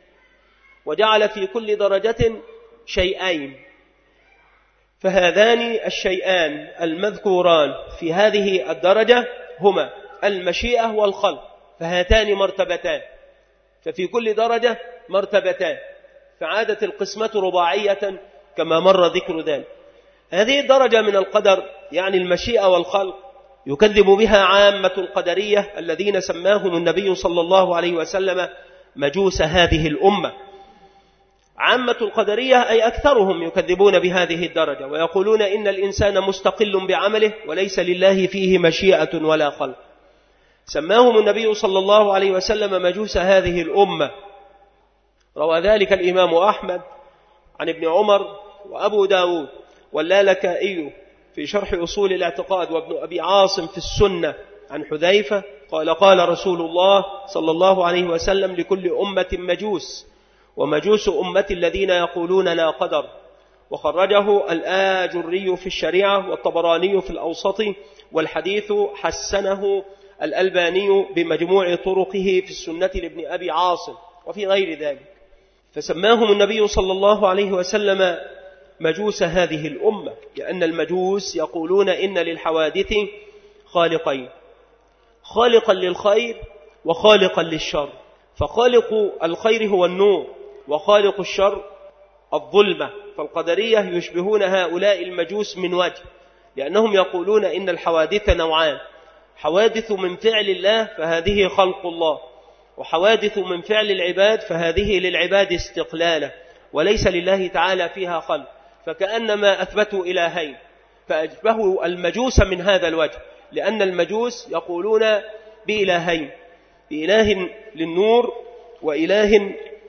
وجعل في كل درجة شيئين، فهذان الشيئان المذكوران في هذه الدرجة هما المشيئة والخلق، فهاتان مرتبتان، ففي كل درجة مرتبتان، فعادت القسمة رباعية كما مر ذكر ذلك. هذه الدرجة من القدر يعني المشيئة والخلق يكذب بها عامة القدرية الذين سماهم النبي صلى الله عليه وسلم مجوس هذه الأمة. عامة القدرية أي أكثرهم يكذبون بهذه الدرجة، ويقولون إن الإنسان مستقل بعمله وليس لله فيه مشيئة ولا خلق. سماهم النبي صلى الله عليه وسلم مجوس هذه الأمة. روى ذلك الإمام أحمد عن ابن عمر وأبو داود واللالكائي في شرح أصول الاعتقاد، وابن أبي عاصم في السنة عن حذيفة قال قال رسول الله صلى الله عليه وسلم لكل أمة مجوس، ومجوس أمة الذين يقولون لا قدر. وخرجه الآجري في الشريعة والطبراني في الأوسط، والحديث حسنه الألباني بمجموع طرقه في السنة لابن أبي عاصم وفي غير ذلك. فسماهم النبي صلى الله عليه وسلم مجوس هذه الأمة، لأن المجوس يقولون إن للحوادث خالقين، خالقا للخير وخالقا للشر، فخالق الخير هو النور وخالق الشر الظلمة. فالقدرية يشبهون هؤلاء المجوس من وجه، لأنهم يقولون إن الحوادث نوعان، حوادث من فعل الله فهذه خلق الله، وحوادث من فعل العباد فهذه للعباد استقلالا وليس لله تعالى فيها خلق. فكأنما أثبتوا إلهين، فأشبهوا المجوس من هذا الوجه، لأن المجوس يقولون بإلهين، بإله للنور وإله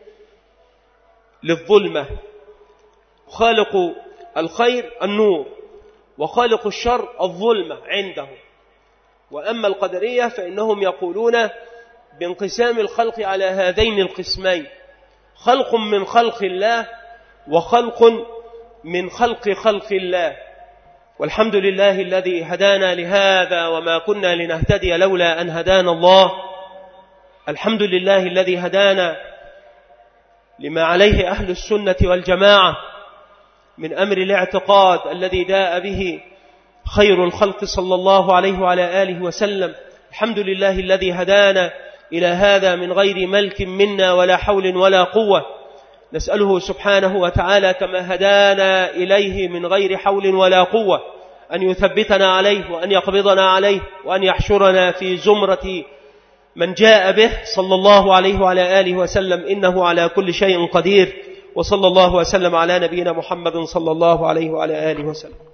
للظلمة، خالق الخير النور وخالق الشر الظلمة عنده. وأما القدرية فإنهم يقولون بانقسام الخلق على هذين القسمين، خلق من خلق الله وخلق من خلق خلق الله. والحمد لله الذي هدانا لهذا وما كنا لنهتدي لولا أن هدانا الله. الحمد لله الذي هدانا لما عليه أهل السنة والجماعة من أمر الاعتقاد الذي جاء به خير الخلق صلى الله عليه وعلى آله وسلم. الحمد لله الذي هدانا إلى هذا من غير ملك منا ولا حول ولا قوة. نسأله سبحانه وتعالى كما هدانا إليه من غير حول ولا قوة أن يثبتنا عليه وأن يقبضنا عليه وأن يحشرنا في زمرة من جاء به صلى الله عليه وعلى آله وسلم، إنه على كل شيء قدير. وصلى الله وسلم على نبينا محمد صلى الله عليه وعلى آله وسلم.